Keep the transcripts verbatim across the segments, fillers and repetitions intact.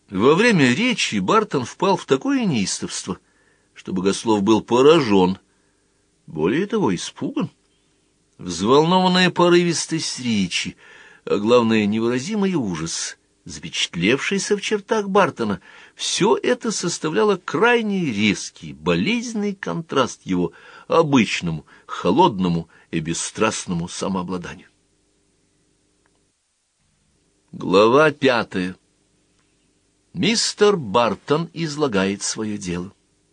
Во время речи Бартон впал в такое неистовство, что Богослов был поражен, более того, испуган. Взволнованная порывистость речи, а главное, невыразимый ужас, запечатлевшийся в чертах Бартона, все это составляло крайне резкий, болезненный контраст его обычному, холодному и бесстрастному самообладанию. Глава пятая. Мистер Бартон излагает свое дело.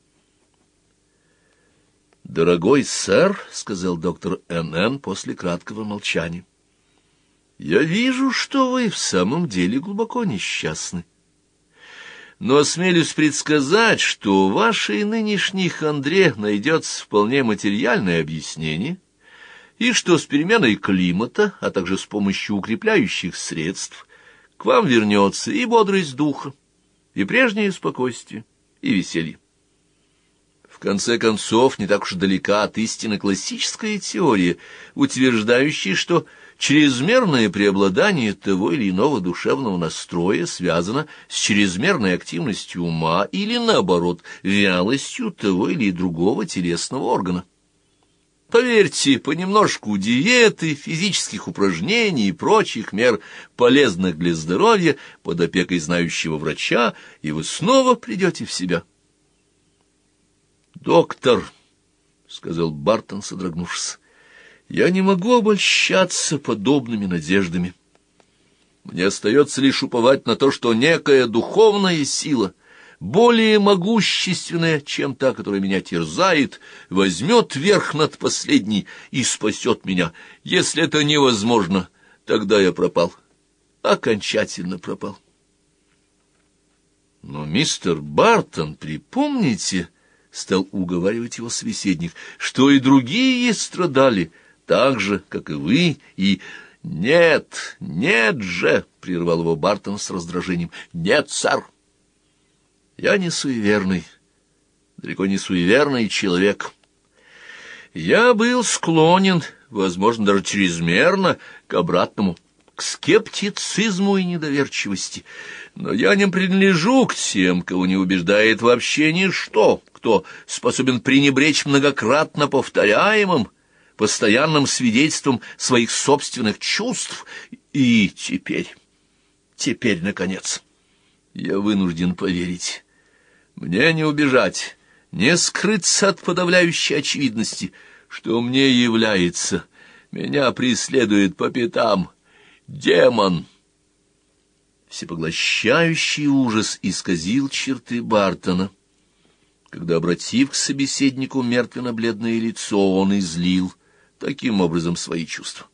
«Дорогой сэр», — сказал доктор Н Н после краткого молчания, — «я вижу, что вы в самом деле глубоко несчастны. Но осмелюсь предсказать, что у вашей нынешней хандре найдется вполне материальное объяснение, и что с переменой климата, а также с помощью укрепляющих средств, к вам вернется и бодрость духа, и прежнее спокойствие, и веселье. В конце концов, не так уж далека от истины классическая теория, утверждающая, что чрезмерное преобладание того или иного душевного настроя связано с чрезмерной активностью ума или, наоборот, вялостью того или другого телесного органа. Поверьте, понемножку диеты, физических упражнений и прочих мер, полезных для здоровья, под опекой знающего врача, и вы снова придете в себя. «Доктор», — сказал Бартон, содрогнувшись, — «я не могу обольщаться подобными надеждами. Мне остается лишь уповать на то, что некая духовная сила, более могущественная, чем та, которая меня терзает, возьмет верх над последней и спасет меня. Если это невозможно, тогда я пропал, окончательно пропал». «Но, мистер Бартон, припомните, — стал уговаривать его собеседник, — что и другие страдали так же, как и вы, и...» «Нет, нет же!» — прервал его Бартон с раздражением. «Нет, сэр! Я не суеверный, далеко не суеверный человек. Я был склонен, возможно, даже чрезмерно, к обратному, к скептицизму и недоверчивости. Но я не принадлежу к тем, кого не убеждает вообще ничто, кто способен пренебречь многократно повторяемым, постоянным свидетельством своих собственных чувств. И теперь, теперь, наконец, я вынужден поверить. Мне не убежать, не скрыться от подавляющей очевидности, что мне является, меня преследует по пятам демон». Всепоглощающий ужас исказил черты Бартона, когда, обратив к собеседнику мертвенно-бледное лицо, он излил таким образом свои чувства.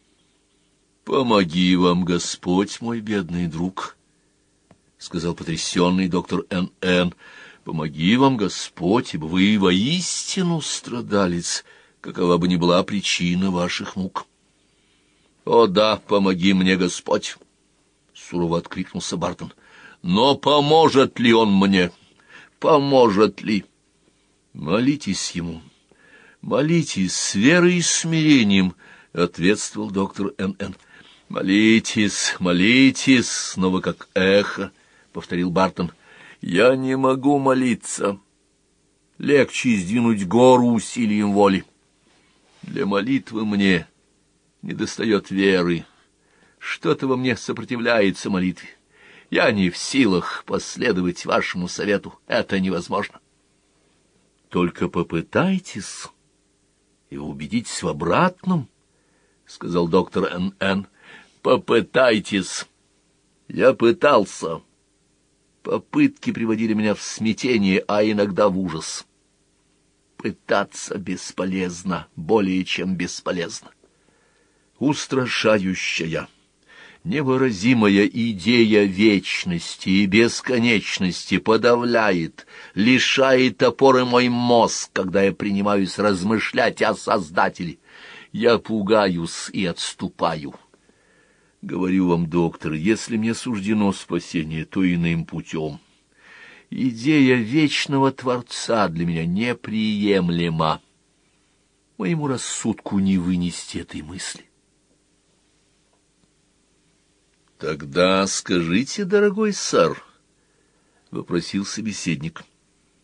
«Помоги вам, Господь, мой бедный друг», — сказал потрясенный доктор Н Н, — «помоги вам, Господь, ибо вы воистину страдалец, какова бы ни была причина ваших мук». «О да, помоги мне, Господь», — сурово откликнулся Бартон. «Но поможет ли он мне? Поможет ли?» «Молитесь ему, молитесь с верой и смирением», — ответствовал доктор Н Н «Молитесь, молитесь», — снова как эхо, — повторил Бартон. «Я не могу молиться. Легче сдвинуть гору усилием воли. Для молитвы мне недостает веры. Что-то во мне сопротивляется молитве. Я не в силах последовать вашему совету. Это невозможно». «Только попытайтесь, и вы убедитесь в обратном», — сказал доктор Н Н «Попытайтесь. Я пытался. Попытки приводили меня в смятение, а иногда в ужас. Пытаться бесполезно, более чем бесполезно. Устрашающая, невыразимая идея вечности и бесконечности подавляет, лишает опоры мой мозг, когда я принимаюсь размышлять о Создателе. Я пугаюсь и отступаю. Говорю вам, доктор, если мне суждено спасение, то иным путем. Идея вечного Творца для меня неприемлема. Моему рассудку не вынести этой мысли». «Тогда скажите, дорогой сэр, вопросил собеседник.